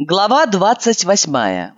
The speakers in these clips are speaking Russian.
Глава 28.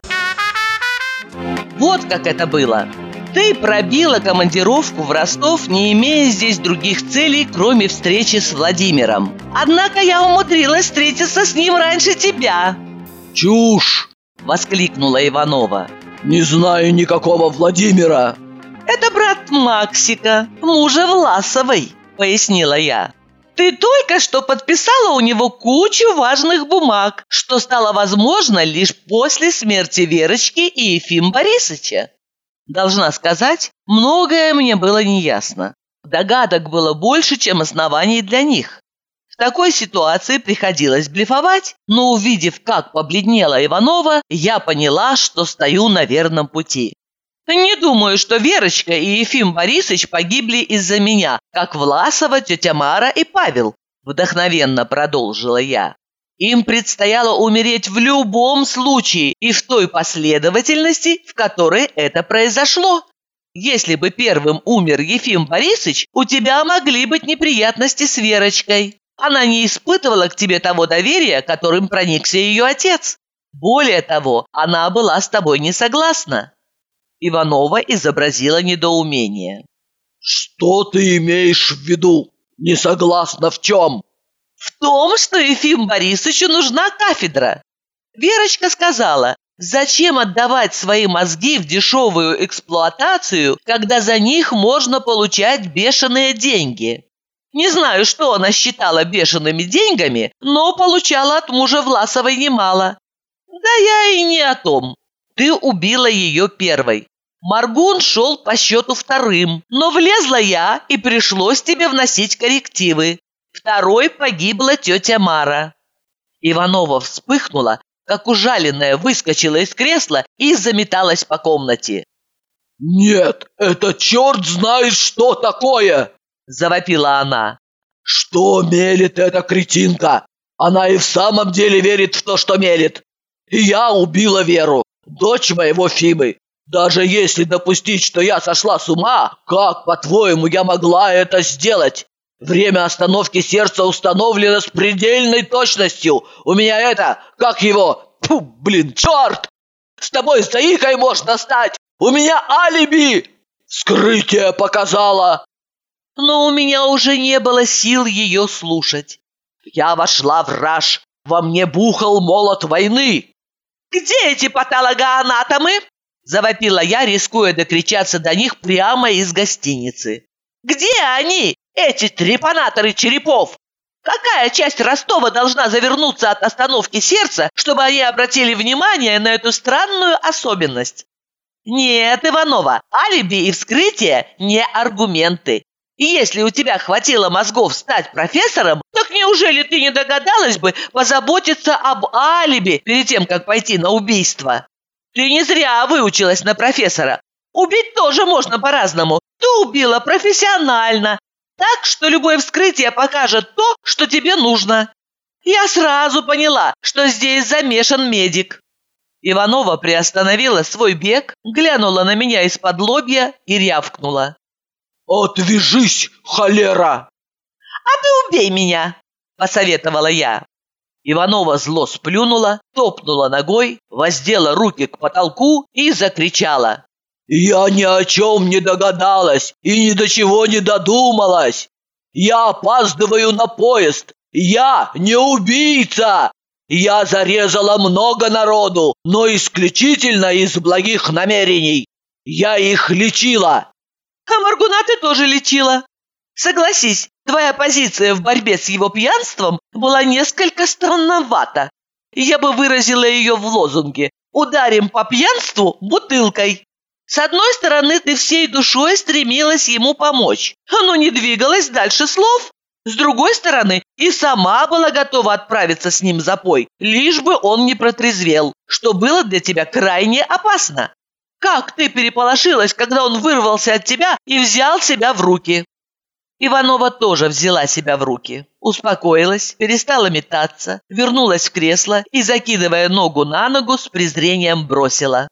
Вот как это было. Ты пробила командировку в Ростов, не имея здесь других целей, кроме встречи с Владимиром. Однако я умудрилась встретиться с ним раньше тебя. «Чушь!» – воскликнула Иванова. «Не знаю никакого Владимира!» «Это брат Максика, мужа Власовой», – пояснила я. «Ты только что подписала у него кучу важных бумаг, что стало возможно лишь после смерти Верочки и Ефима Борисовича». Должна сказать, многое мне было неясно. Догадок было больше, чем оснований для них. В такой ситуации приходилось блефовать, но увидев, как побледнела Иванова, я поняла, что стою на верном пути. Не думаю, что Верочка и Ефим Борисович погибли из-за меня, как Власова, тетя Мара и Павел, вдохновенно продолжила я. Им предстояло умереть в любом случае и в той последовательности, в которой это произошло. Если бы первым умер Ефим Борисович, у тебя могли быть неприятности с Верочкой. Она не испытывала к тебе того доверия, которым проникся ее отец. Более того, она была с тобой не согласна. Иванова изобразила недоумение. «Что ты имеешь в виду? Не согласна в чем?» «В том, что Ефиму Борисовичу нужна кафедра. Верочка сказала, зачем отдавать свои мозги в дешевую эксплуатацию, когда за них можно получать бешеные деньги. Не знаю, что она считала бешеными деньгами, но получала от мужа Власовой немало. Да я и не о том. Ты убила ее первой. Маргун шел по счету вторым, но влезла я, и пришлось тебе вносить коррективы. Второй погибла тетя Мара». Иванова вспыхнула, как ужаленная, выскочила из кресла и заметалась по комнате. «Нет, это черт знает что такое!» – завопила она. «Что мелет эта кретинка? Она и в самом деле верит в то, что мелет. И я убила Веру, дочь моего Фимы. Даже если допустить, что я сошла с ума, как, по-твоему, я могла это сделать? Время остановки сердца установлено с предельной точностью. У меня это, как его, черт! С тобой заикой можно стать! У меня алиби! Вскрытие показало!» Но у меня уже не было сил ее слушать. Я вошла в раж, во мне бухал молот войны. «Где эти патологоанатомы?» – завопила я, рискуя докричаться до них прямо из гостиницы. «Где они, эти трепанаторы черепов? Какая часть Ростова должна завернуться от остановки сердца, чтобы они обратили внимание на эту странную особенность?» «Нет, Иванова, алиби и вскрытие – не аргументы. И если у тебя хватило мозгов стать профессором, так неужели ты не догадалась бы позаботиться об алиби перед тем, как пойти на убийство? Ты не зря выучилась на профессора. Убить тоже можно по-разному. Ты убила профессионально, так что любое вскрытие покажет то, что тебе нужно. Я сразу поняла, что здесь замешан медик». Иванова приостановила свой бег, глянула на меня из-под лобья и рявкнула. «Отвяжись, холера!» «А ты убей меня!» – посоветовала я. Иванова зло сплюнула, топнула ногой, воздела руки к потолку и закричала. «Я ни о чем не догадалась и ни до чего не додумалась! Я опаздываю на поезд! Я не убийца! Я зарезала много народу, но исключительно из благих намерений! Я их лечила!» «А Маргуна ты тоже лечила. Согласись, твоя позиция в борьбе с его пьянством была несколько странновата. Я бы выразила ее в лозунге «Ударим по пьянству бутылкой». С одной стороны, ты всей душой стремилась ему помочь, но не двигалась дальше слов. С другой стороны, и сама была готова отправиться с ним за пой, лишь бы он не протрезвел, что было для тебя крайне опасно. Как ты переполошилась, когда он вырвался от тебя и взял себя в руки?» Иванова тоже взяла себя в руки, успокоилась, перестала метаться, вернулась в кресло и, закидывая ногу на ногу, с презрением бросила.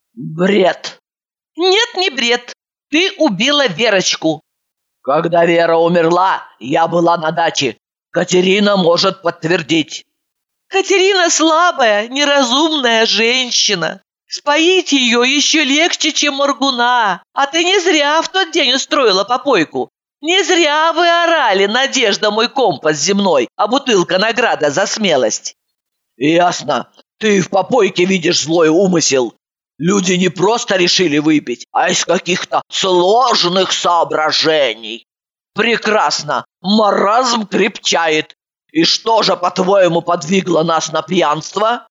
«Бред!» «Нет, не бред. Ты убила Верочку». «Когда Вера умерла, я была на даче. Катерина может подтвердить». Катерина слабая, неразумная женщина. Споить ее еще легче, чем Моргуна. А ты не зря в тот день устроила попойку. Не зря вы орали: «Надежда, мой компас земной», а бутылка награда за смелость. Ясно. Ты в попойке видишь злой умысел. Люди не просто решили выпить, а из каких-то сложных соображений. Прекрасно. Маразм крепчает. И что же, по-твоему, подвигло нас на пьянство?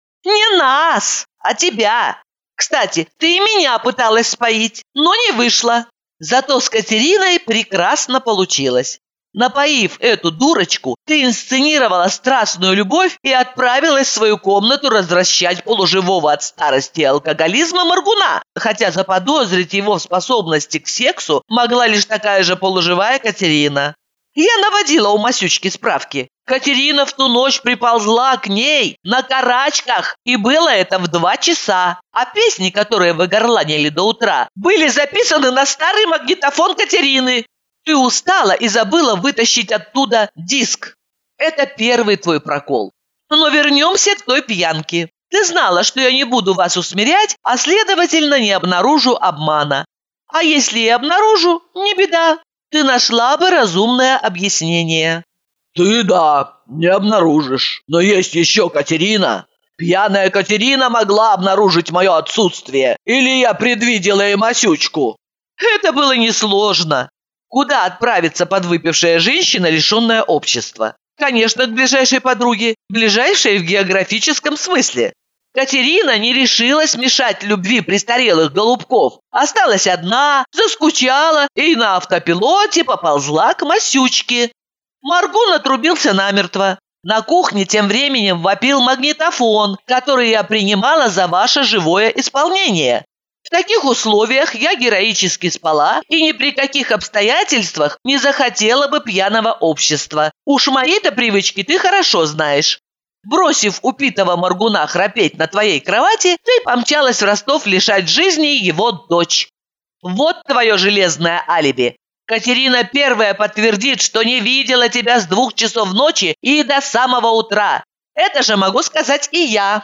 Не нас, а тебя. Кстати, ты и меня пыталась споить, но не вышло. Зато с Катериной прекрасно получилось. Напоив эту дурочку, ты инсценировала страстную любовь и отправилась в свою комнату развращать полуживого от старости и алкоголизма Моргуна, хотя заподозрить его в способности к сексу могла лишь такая же полуживая Катерина. Я наводила у Масючки справки. Катерина в ту ночь приползла к ней на карачках, и было это в 2 часа. А песни, которые вы горланили до утра, были записаны на старый магнитофон Катерины. Ты устала и забыла вытащить оттуда диск. Это первый твой прокол. Но вернемся к той пьянке. Ты знала, что я не буду вас усмирять, а следовательно не обнаружу обмана. А если и обнаружу, не беда. Ты нашла бы разумное объяснение. Ты, да, не обнаружишь. Но есть еще Катерина. Пьяная Катерина могла обнаружить мое отсутствие. Или я предвидела и Масючку. Это было несложно. Куда отправится подвыпившая женщина, лишенная общества? Конечно, к ближайшей подруге, ближайшей в географическом смысле. Катерина не решилась мешать любви престарелых голубков. Осталась одна, заскучала и на автопилоте поползла к Масючке. Моргун отрубился намертво. На кухне тем временем вопил магнитофон, который я принимала за ваше живое исполнение. В таких условиях я героически спала и ни при каких обстоятельствах не захотела бы пьяного общества. Уж мои-то привычки ты хорошо знаешь. Бросив упитого Моргуна храпеть на твоей кровати, ты помчалась в Ростов лишать жизни его дочь. Вот твое железное алиби. Катерина первая подтвердит, что не видела тебя с 2 часов ночи и до самого утра. Это же могу сказать и я.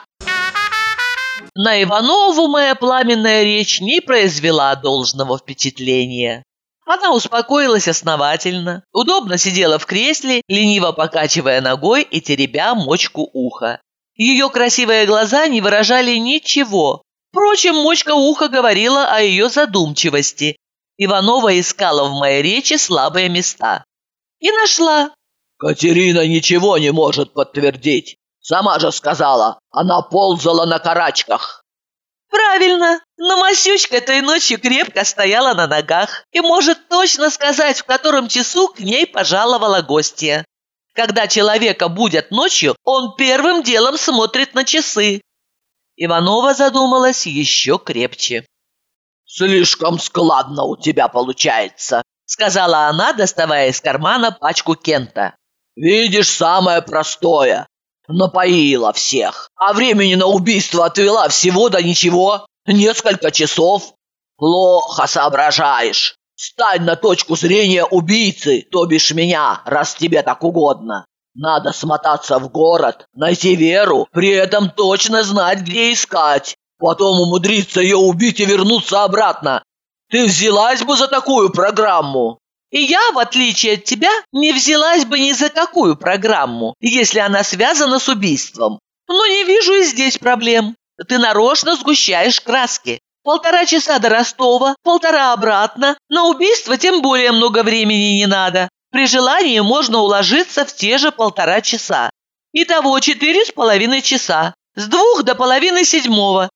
На Иванову моя пламенная речь не произвела должного впечатления. Она успокоилась основательно, удобно сидела в кресле, лениво покачивая ногой и теребя мочку уха. Ее красивые глаза не выражали ничего. Впрочем, мочка уха говорила о ее задумчивости. Иванова искала в моей речи слабые места. И нашла. Катерина ничего не может подтвердить. Сама же сказала, она ползала на карачках. Правильно, но Масючка той ночью крепко стояла на ногах и может точно сказать, в котором часу к ней пожаловала гостья. Когда человека будят ночью, он первым делом смотрит на часы. Иванова задумалась еще крепче. «Слишком складно у тебя получается», — сказала она, доставая из кармана пачку Кента. «Видишь, самое простое. Напоила всех, а времени на убийство отвела всего да ничего, несколько часов. Плохо соображаешь. Стань на точку зрения убийцы, то бишь меня, раз тебе так угодно. Надо смотаться в город, найти Веру, при этом точно знать, где искать. Потом умудриться ее убить и вернуться обратно. Ты взялась бы за такую программу?» И я, в отличие от тебя, не взялась бы ни за какую программу, если она связана с убийством. Но не вижу и здесь проблем. Ты нарочно сгущаешь краски. 1,5 часа до Ростова, 1,5 обратно. На убийство тем более много времени не надо. При желании можно уложиться в те же 1,5 часа. Итого 4,5 часа. С 2 до половины 7.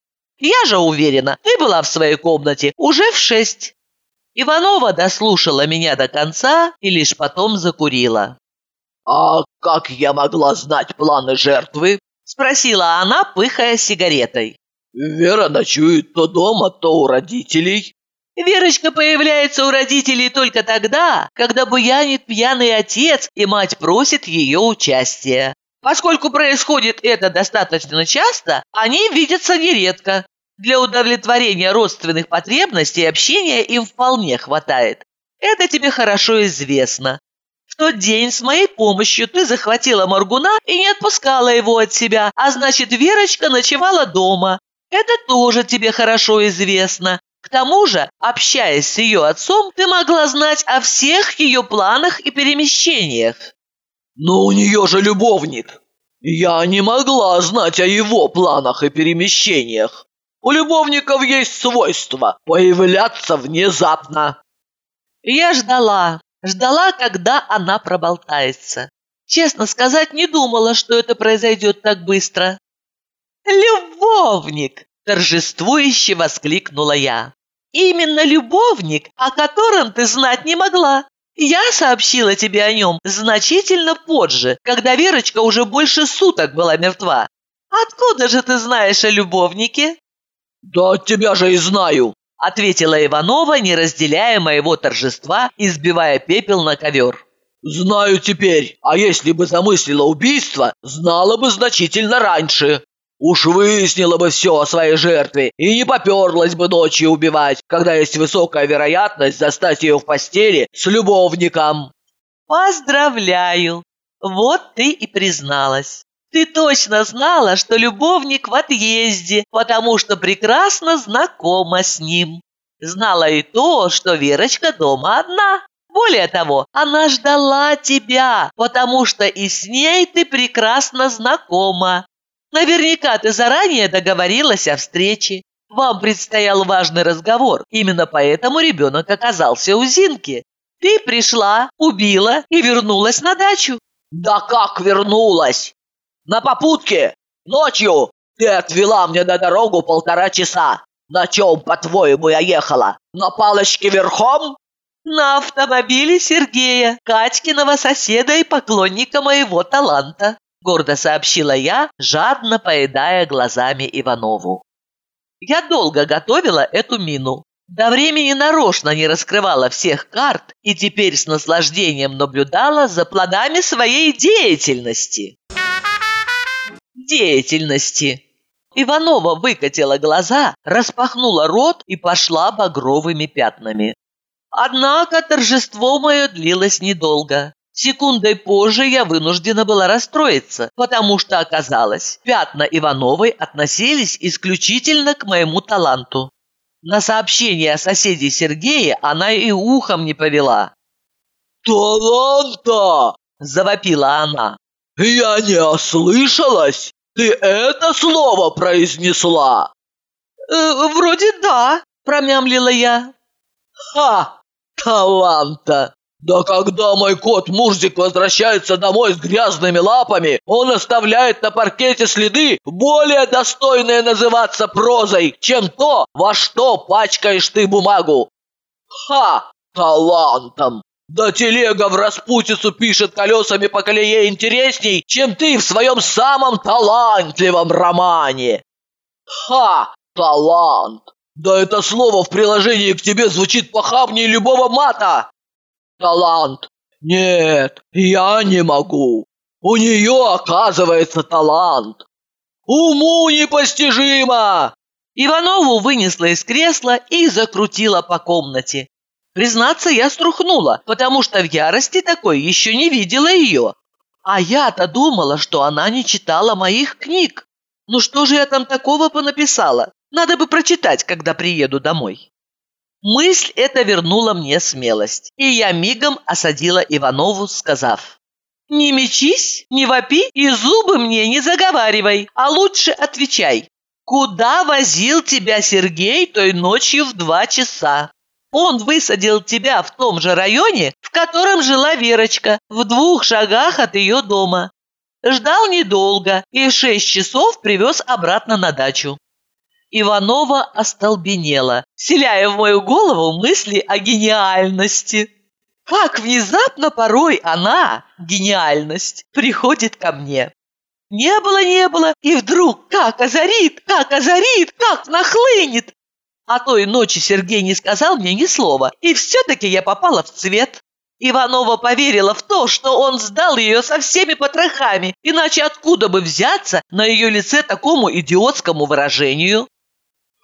Я же уверена, ты была в своей комнате уже в 6. Иванова дослушала меня до конца и лишь потом закурила. «А как я могла знать планы жертвы?» – спросила она, пыхая сигаретой. «Вера ночует то дома, то у родителей». Верочка появляется у родителей только тогда, когда буянит пьяный отец, и мать просит ее участия. Поскольку происходит это достаточно часто, они видятся нередко. Для удовлетворения родственных потребностей общения им вполне хватает. Это тебе хорошо известно. В тот день с моей помощью ты захватила Моргуна и не отпускала его от себя, а значит, Верочка ночевала дома. Это тоже тебе хорошо известно. К тому же, общаясь с ее отцом, ты могла знать о всех ее планах и перемещениях. Но у нее же любовник. Я не могла знать о его планах и перемещениях. У любовников есть свойство появляться внезапно. Я ждала, когда она проболтается. Честно сказать, не думала, что это произойдет так быстро. «Любовник!» – торжествующе воскликнула я. «Именно любовник, о котором ты знать не могла. Я сообщила тебе о нем значительно позже, когда Верочка уже больше суток была мертва. Откуда же ты знаешь о любовнике?» «Да от тебя же и знаю», – ответила Иванова, не разделяя моего торжества и сбивая пепел на ковер. «Знаю теперь, а если бы замыслила убийство, знала бы значительно раньше. Уж выяснила бы все о своей жертве и не поперлась бы ночью убивать, когда есть высокая вероятность застать ее в постели с любовником». «Поздравляю! Вот ты и призналась. Ты точно знала, что любовник в отъезде, потому что прекрасно знакома с ним. Знала и то, что Верочка дома одна. Более того, она ждала тебя, потому что и с ней ты прекрасно знакома. Наверняка ты заранее договорилась о встрече. Вам предстоял важный разговор, именно поэтому ребенок оказался у Зинки. Ты пришла, убила и вернулась на дачу». «Да как вернулась? На попутке? Ночью? Ты отвела мне на дорогу 1,5 часа. На чем, по-твоему, я ехала? На палочке верхом?» «На автомобиле Сергея, Катькиного соседа и поклонника моего таланта», гордо сообщила я, жадно поедая глазами Иванову. Я долго готовила эту мину. До времени нарочно не раскрывала всех карт и теперь с наслаждением наблюдала за плодами своей деятельности. Иванова выкатила глаза, распахнула рот и пошла багровыми пятнами. Однако торжество мое длилось недолго. Секундой позже я вынуждена была расстроиться, потому что оказалось, пятна Ивановой относились исключительно к моему таланту. На сообщение о соседе Сергея она и ухом не повела. «Таланта!» – завопила она. «Я не ослышалась? Ты это слово произнесла?» «Вроде да», – промямлила я. «Ха! Таланта! Да когда мой кот Мурзик возвращается домой с грязными лапами, он оставляет на паркете следы, более достойные называться прозой, чем то, во что пачкаешь ты бумагу. Ха! Талантом! Да телега в распутицу пишет колесами по колее интересней, чем ты в своем самом талантливом романе. Ха! Талант! Да это слово в приложении к тебе звучит похабнее любого мата. Талант. Нет, я не могу. У нее, оказывается, талант. Уму непостижимо. Иванову вынесла из кресла и закрутила по комнате. Признаться, я струхнула, потому что в ярости такой еще не видела ее. А я-то думала, что она не читала моих книг. Ну что же я там такого понаписала? Надо бы прочитать, когда приеду домой. Мысль эта вернула мне смелость, и я мигом осадила Иванову, сказав: «Не мечись, не вопи и зубы мне не заговаривай, а лучше отвечай. Куда возил тебя Сергей той ночью в 2 часа? Он высадил тебя в том же районе, в котором жила Верочка, в 2 шагах от ее дома. Ждал недолго и в 6 часов привез обратно на дачу». Иванова остолбенела, вселяя в мою голову мысли о гениальности. Как внезапно порой она, гениальность, приходит ко мне. Не было, и вдруг как озарит, как нахлынет. А той ночи Сергей не сказал мне ни слова, и все-таки я попала в цвет. Иванова поверила в то, что он сдал ее со всеми потрохами, иначе откуда бы взяться на ее лице такому идиотскому выражению?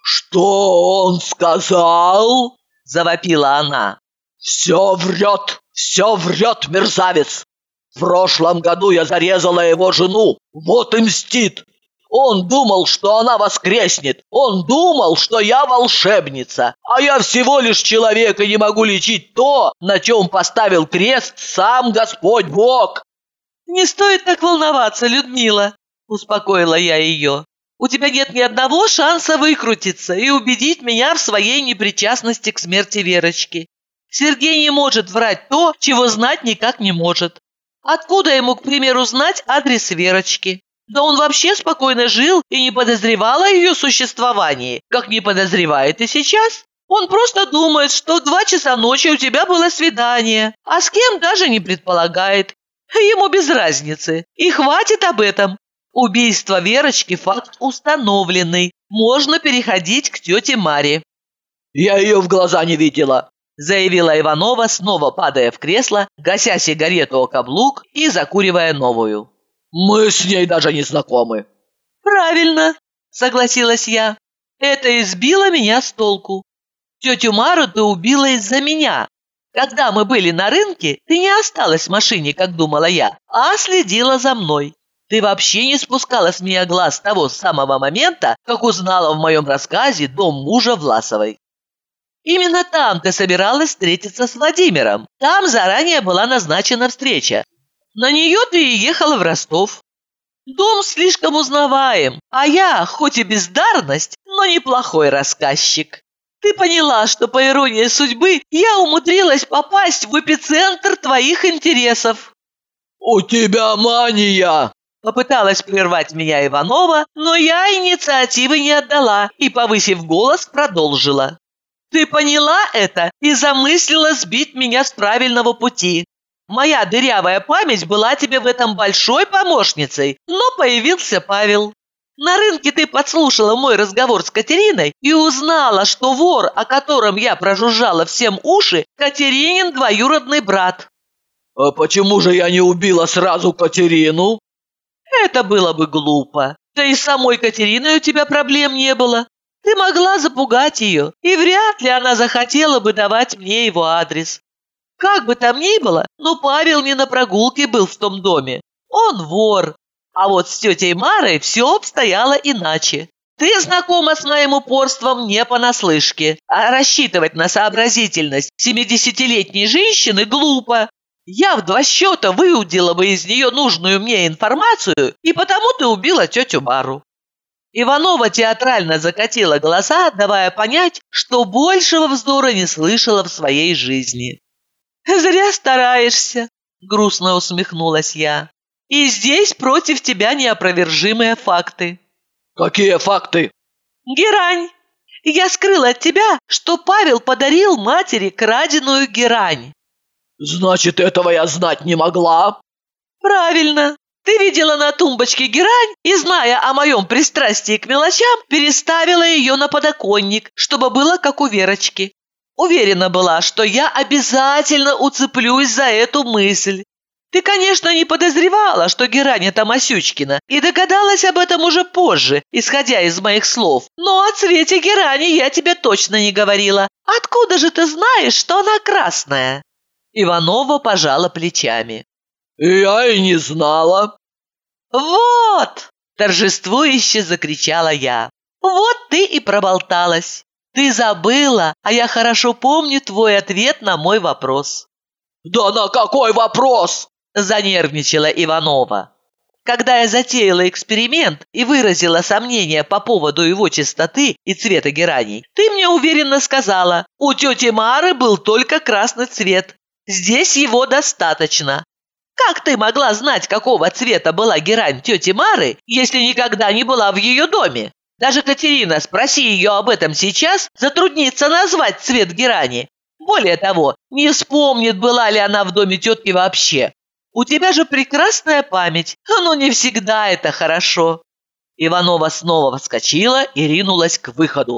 «Что он сказал?» – завопила она. «Все врет! Все врет, мерзавец. В прошлом году я зарезала его жену, вот и мстит. Он думал, что она воскреснет. Он думал, что я волшебница. А я всего лишь человек и не могу лечить то, на чем поставил крест сам Господь Бог. «Не стоит так волноваться, Людмила», – успокоила я ее. «У тебя нет ни одного шанса выкрутиться и убедить меня в своей непричастности к смерти Верочки. Сергей не может врать то, чего знать никак не может. Откуда ему, к примеру, знать адрес Верочки? Да он вообще спокойно жил и не подозревал о ее существовании, как не подозревает и сейчас. Он просто думает, что в 2 часа ночи у тебя было свидание, а с кем даже не предполагает. Ему без разницы. И хватит об этом. Убийство Верочки – факт установленный. Можно переходить к тете Маре». «Я ее в глаза не видела», – заявила Иванова, снова падая в кресло, гася сигарету о каблук и закуривая новую. «Мы с ней даже не знакомы». «Правильно», – согласилась я. «Это избило меня с толку. Тетю Мару ты убила из-за меня. Когда мы были на рынке, ты не осталась в машине, как думала я, а следила за мной. Ты вообще не спускала с меня глаз с того самого момента, как узнала в моем рассказе дом мужа Власовой. Именно там ты собиралась встретиться с Владимиром. Там заранее была назначена встреча. На нее ты и ехала в Ростов. Дом слишком узнаваем, а я, хоть и бездарность, но неплохой рассказчик. Ты поняла, что, по иронии судьбы, я умудрилась попасть в эпицентр твоих интересов». «У тебя мания!» Попыталась прервать меня Иванова, но я инициативы не отдала и, повысив голос, продолжила. «Ты поняла это и замыслила сбить меня с правильного пути. Моя дырявая память была тебе в этом большой помощницей, но появился Павел. На рынке ты подслушала мой разговор с Катериной и узнала, что вор, о котором я прожужжала всем уши, Катеринин двоюродный брат». «А почему же я не убила сразу Катерину?» «Это было бы глупо. Да и с самой Катериной у тебя проблем не было. Ты могла запугать ее, и вряд ли она захотела бы давать мне его адрес. Как бы там ни было, но Павел не на прогулке был в том доме. Он вор. А вот с тетей Марой все обстояло иначе. Ты знакома с моим упорством не понаслышке, а рассчитывать на сообразительность 70-летней женщины глупо. Я в 2 счета выудила бы из нее нужную мне информацию, и потому ты убила тетю Мару». Иванова театрально закатила глаза, давая понять, что большего вздора не слышала в своей жизни. «Зря стараешься», – грустно усмехнулась я. «И здесь против тебя неопровержимые факты». «Какие факты?» «Герань. Я скрыла от тебя, что Павел подарил матери краденую герань». «Значит, этого я знать не могла?» «Правильно. Ты видела на тумбочке герань и, зная о моем пристрастии к мелочам, переставила ее на подоконник, чтобы было как у Верочки. Уверена была, что я обязательно уцеплюсь за эту мысль. Ты, конечно, не подозревала, что герань – это Масючкина, и догадалась об этом уже позже, исходя из моих слов. Но о цвете герани я тебе точно не говорила. Откуда же ты знаешь, что она красная?» Иванова пожала плечами. «Я и не знала». «Вот!» – торжествующе закричала я. «Вот ты и проболталась. Ты забыла, а я хорошо помню твой ответ на мой вопрос». «Да на какой вопрос?» – занервничала Иванова. «Когда я затеяла эксперимент и выразила сомнения по поводу его чистоты и цвета гераний, ты мне уверенно сказала, у тети Мары был только красный цвет. Здесь его достаточно. Как ты могла знать, какого цвета была герань тети Мары, если никогда не была в ее доме? Даже Катерина, спроси ее об этом сейчас, затруднится назвать цвет герани. Более того, не вспомнит, была ли она в доме тетки вообще. У тебя же прекрасная память, но не всегда это хорошо». Иванова снова вскочила и ринулась к выходу.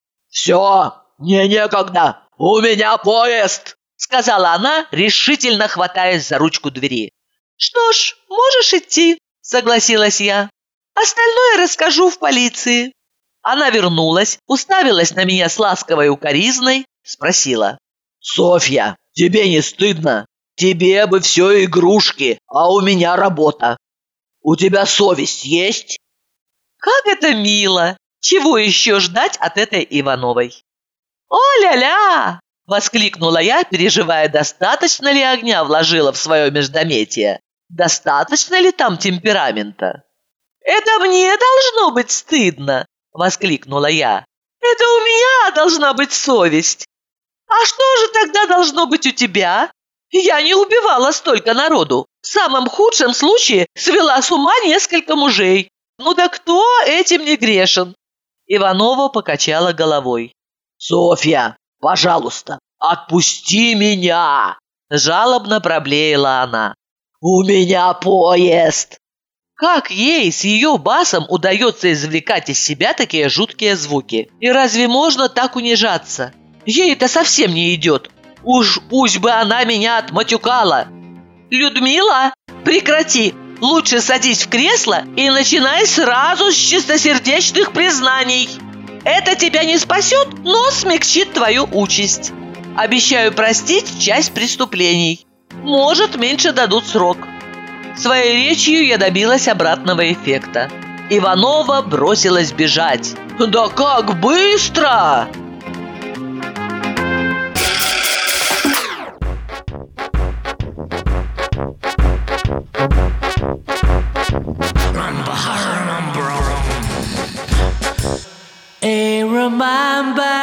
«Все, мне некогда, у меня поезд!» – сказала она, решительно хватаясь за ручку двери. «Что ж, можешь идти», – согласилась я. «Остальное расскажу в полиции». Она вернулась, уставилась на меня с ласковой укоризной, спросила. «Софья, тебе не стыдно?» «Тебе не стыдно? Тебе бы все игрушки, а у меня работа. У тебя совесть есть? Как это мило! Чего еще ждать от этой Ивановой? «О-ля-ля!» – воскликнула я, переживая, достаточно ли огня вложила в свое междометие. Достаточно ли там темперамента? «Это мне должно быть стыдно!» – воскликнула я. «Это у меня должна быть совесть! А что же тогда должно быть у тебя? Я не убивала столько народу. В самом худшем случае свела с ума несколько мужей. Ну да кто этим не грешен?» Иванова покачала головой. «Софья, пожалуйста, отпусти меня!» Жалобно проблеяла она. «У меня поезд!» Как ей с ее басом удается извлекать из себя такие жуткие звуки? И разве можно так унижаться? Ей это совсем не идет. Уж пусть бы она меня отматюкала. «Людмила, прекрати! Лучше садись в кресло и начинай сразу с чистосердечных признаний. Это тебя не спасет, но смягчит твою участь. Обещаю простить часть преступлений. Может, меньше дадут срок». Своей речью я добилась обратного эффекта. Иванова бросилась бежать. «Да как быстро!» Remember